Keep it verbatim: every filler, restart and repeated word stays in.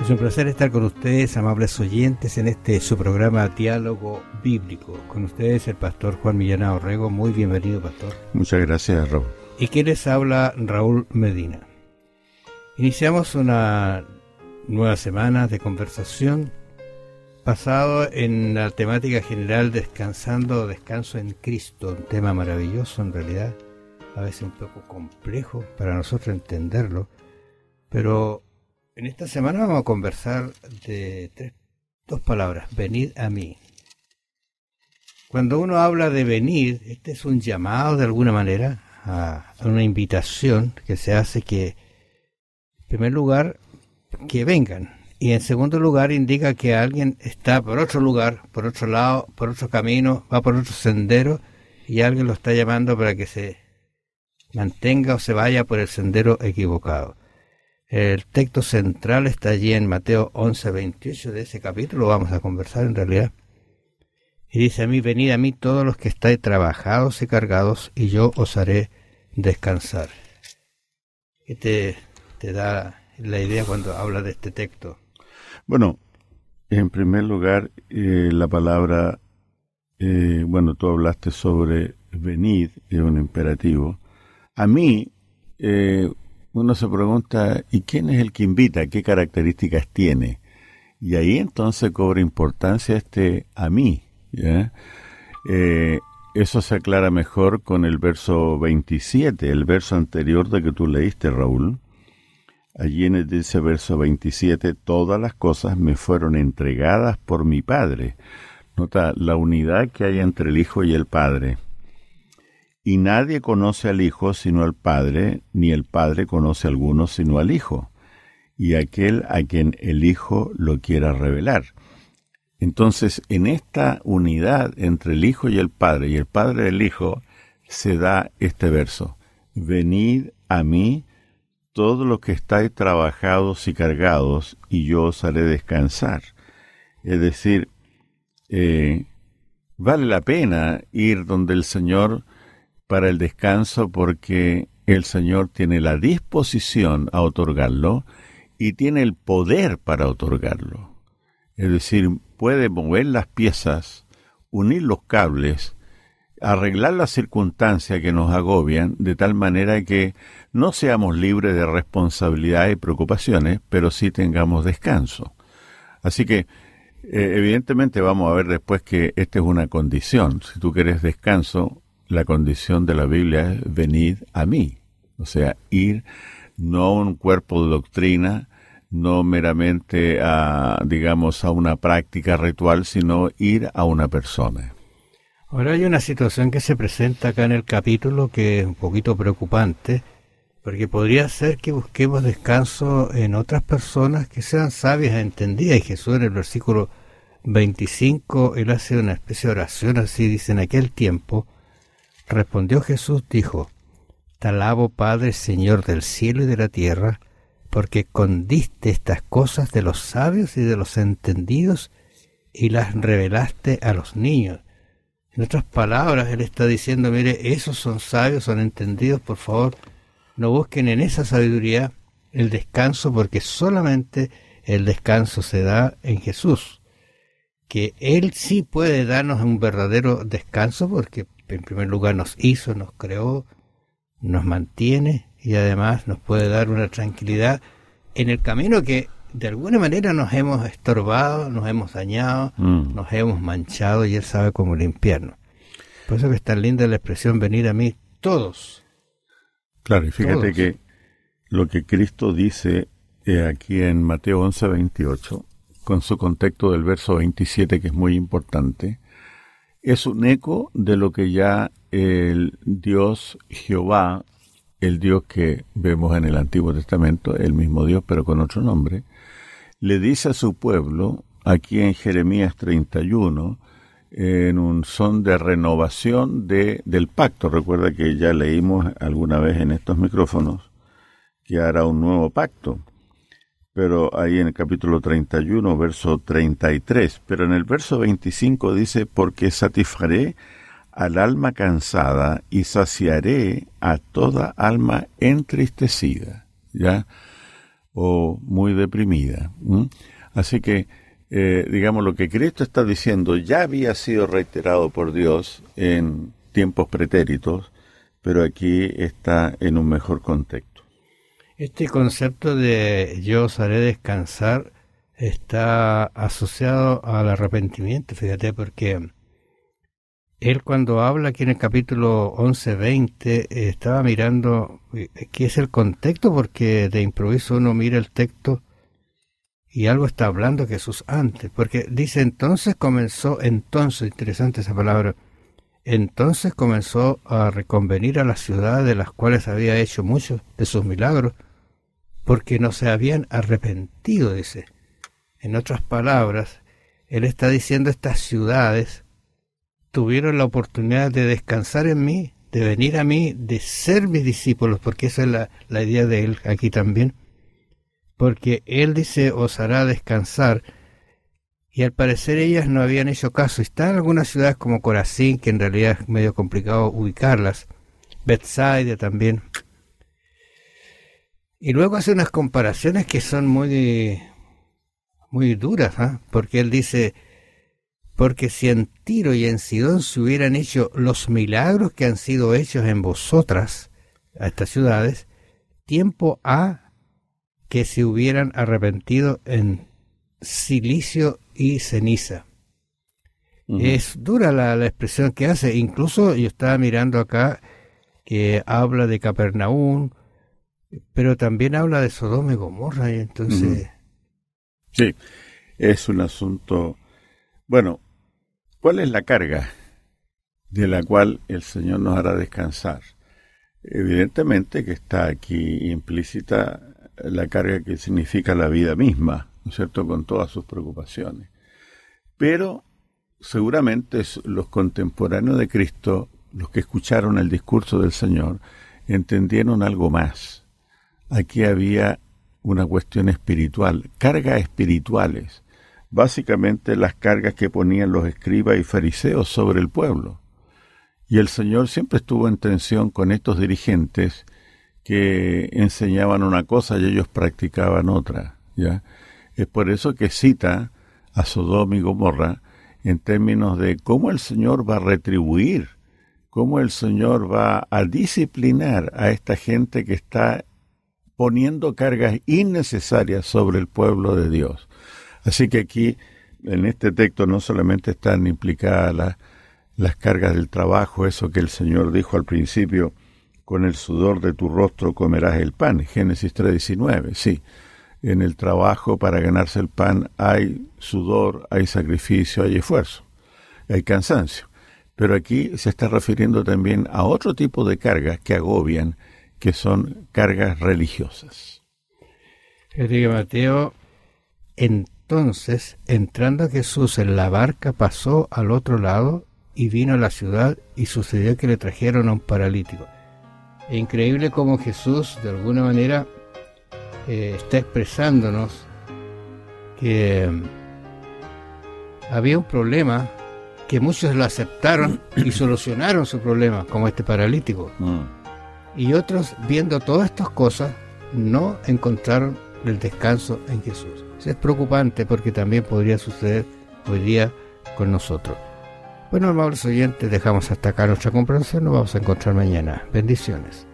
Es un placer estar con ustedes, amables oyentes, en este su programa Diálogo Bíblico. Con ustedes el pastor Juan Millán Orrego. Muy bienvenido, pastor. Muchas gracias, Raúl. Y quien les habla, Raúl Medina. Iniciamos una nueva semana de conversación basado en la temática general Descansando, Descanso en Cristo. Un tema maravilloso en realidad, a veces un poco complejo para nosotros entenderlo, pero en esta semana vamos a conversar de tres, dos palabras: venid a mí. Cuando uno habla de venir, este es un llamado de alguna manera a, a una invitación que se hace que, en primer lugar, que vengan. Y en segundo lugar indica que alguien está por otro lugar, por otro lado, por otro camino, va por otro sendero y alguien lo está llamando para que se mantenga o se vaya por el sendero equivocado. El texto central está allí en Mateo once veintiocho de ese capítulo, vamos a conversar en realidad. Y dice: a mí, venid a mí todos los que estáis trabajados y cargados, y yo os haré descansar. ¿Qué te, te da la idea cuando habla de este texto? Bueno, en primer lugar, eh, la palabra, eh, bueno, tú hablaste sobre venid, es un imperativo. A mí, eh, uno se pregunta, ¿y quién es el que invita? ¿Qué características tiene? Y ahí entonces cobra importancia este a mí, ¿ya? Eh, eso se aclara mejor con el verso veintisiete, el verso anterior de que tú leíste, Raúl. Allí en ese verso veintisiete, todas las cosas me fueron entregadas por mi Padre. Nota la unidad que hay entre el Hijo y el Padre. Y nadie conoce al Hijo sino al Padre, ni el Padre conoce a alguno sino al Hijo, y aquel a quien el Hijo lo quiera revelar. Entonces, en esta unidad entre el Hijo y el Padre, y el Padre del Hijo, se da este verso: venid a mí todos los que estáis trabajados y cargados, y yo os haré descansar. Es decir, eh, vale la pena ir donde el Señor para el descanso, porque el Señor tiene la disposición a otorgarlo y tiene el poder para otorgarlo. Es decir, puede mover las piezas, unir los cables, arreglar las circunstancias que nos agobian, de tal manera que no seamos libres de responsabilidades y preocupaciones, pero sí tengamos descanso. Así que, eh, evidentemente vamos a ver después que esta es una condición. Si tú quieres descanso, la condición de la Biblia es venid a mí, o sea, ir no a un cuerpo de doctrina, no meramente a, digamos, a una práctica ritual, sino ir a una persona. Ahora hay una situación que se presenta acá en el capítulo que es un poquito preocupante, porque podría ser que busquemos descanso en otras personas que sean sabias e entendidas, y Jesús en el versículo veinticinco, él hace una especie de oración así, dice: en aquel tiempo respondió Jesús, dijo: te alabo, Padre, Señor del cielo y de la tierra, porque escondiste estas cosas de los sabios y de los entendidos y las revelaste a los niños. En otras palabras, él está diciendo: mire, esos son sabios, son entendidos, por favor, no busquen en esa sabiduría el descanso, porque solamente el descanso se da en Jesús. Que Él sí puede darnos un verdadero descanso, porque en primer lugar nos hizo, nos creó, nos mantiene y además nos puede dar una tranquilidad en el camino que de alguna manera nos hemos estorbado, nos hemos dañado, mm. nos hemos manchado, y Él sabe cómo limpiarnos. Por eso que es tan linda la expresión venir a mí todos. Claro, y fíjate todos. que lo que Cristo dice eh, aquí en Mateo once veintiocho, con su contexto del verso veintisiete, que es muy importante, es un eco de lo que ya el Dios Jehová, el Dios que vemos en el Antiguo Testamento, el mismo Dios pero con otro nombre, le dice a su pueblo, aquí en Jeremías treinta y uno, en un son de renovación de, del pacto. Recuerda que ya leímos alguna vez en estos micrófonos que hará un nuevo pacto. Pero ahí en el capítulo treinta y uno, verso treinta y tres, pero en el verso veinticinco dice: porque satisfaré al alma cansada y saciaré a toda alma entristecida. ¿Ya? o muy deprimida. ¿Mm? Así que, eh, digamos, lo que Cristo está diciendo ya había sido reiterado por Dios en tiempos pretéritos, pero aquí está en un mejor contexto. Este concepto de yo os haré descansar está asociado al arrepentimiento, fíjate, porque él cuando habla aquí en el capítulo once veinte eh, estaba mirando qué es el contexto, porque de improviso uno mira el texto y algo está hablando Jesús antes, porque dice entonces comenzó, entonces, interesante esa palabra, entonces comenzó a reconvenir a las ciudades de las cuales había hecho muchos de sus milagros, porque no se habían arrepentido, dice. En otras palabras, él está diciendo estas ciudades tuvieron la oportunidad de descansar en mí, de venir a mí, de ser mis discípulos, porque esa es la, la idea de él aquí también, porque él dice, os hará descansar, y al parecer ellas no habían hecho caso. Están algunas ciudades como Corazín, que en realidad es medio complicado ubicarlas, Bethsaida también, y luego hace unas comparaciones que son muy, muy duras, ¿eh? Porque él dice, porque si en Tiro y en Sidón se hubieran hecho los milagros que han sido hechos en vosotras, a estas ciudades, tiempo ha que se hubieran arrepentido en silicio y ceniza. Uh-huh. Es dura la, la expresión que hace. Incluso yo estaba mirando acá que habla de Capernaum, pero también habla de Sodoma y Gomorra, y entonces... Uh-huh. Sí, es un asunto... Bueno, ¿cuál es la carga de la cual el Señor nos hará descansar? Evidentemente que está aquí implícita la carga que significa la vida misma, ¿no es cierto?, con todas sus preocupaciones. Pero seguramente los contemporáneos de Cristo, los que escucharon el discurso del Señor, entendieron algo más. Aquí había una cuestión espiritual, cargas espirituales, básicamente las cargas que ponían los escribas y fariseos sobre el pueblo. Y el Señor siempre estuvo en tensión con estos dirigentes que enseñaban una cosa y ellos practicaban otra, ¿ya? Es por eso que cita a Sodoma y Gomorra en términos de cómo el Señor va a retribuir, cómo el Señor va a disciplinar a esta gente que está poniendo cargas innecesarias sobre el pueblo de Dios. Así que aquí, en este texto, no solamente están implicadas las, las cargas del trabajo, eso que el Señor dijo al principio, con el sudor de tu rostro comerás el pan, Génesis tres diecinueve, sí. En el trabajo para ganarse el pan hay sudor, hay sacrificio, hay esfuerzo, hay cansancio. Pero aquí se está refiriendo también a otro tipo de cargas que agobian, que son cargas religiosas. Fíjate que Mateo, entonces, entrando Jesús en la barca, pasó al otro lado y vino a la ciudad, y sucedió que le trajeron a un paralítico. Es increíble cómo Jesús, de alguna manera, eh, está expresándonos que eh, había un problema, que muchos lo aceptaron y solucionaron su problema, como este paralítico. Mm. Y otros, viendo todas estas cosas, no encontraron el descanso en Jesús. Eso es preocupante, porque también podría suceder hoy día con nosotros. Bueno, amables oyentes, dejamos hasta acá nuestra comprensión. Nos vamos a encontrar mañana. Bendiciones.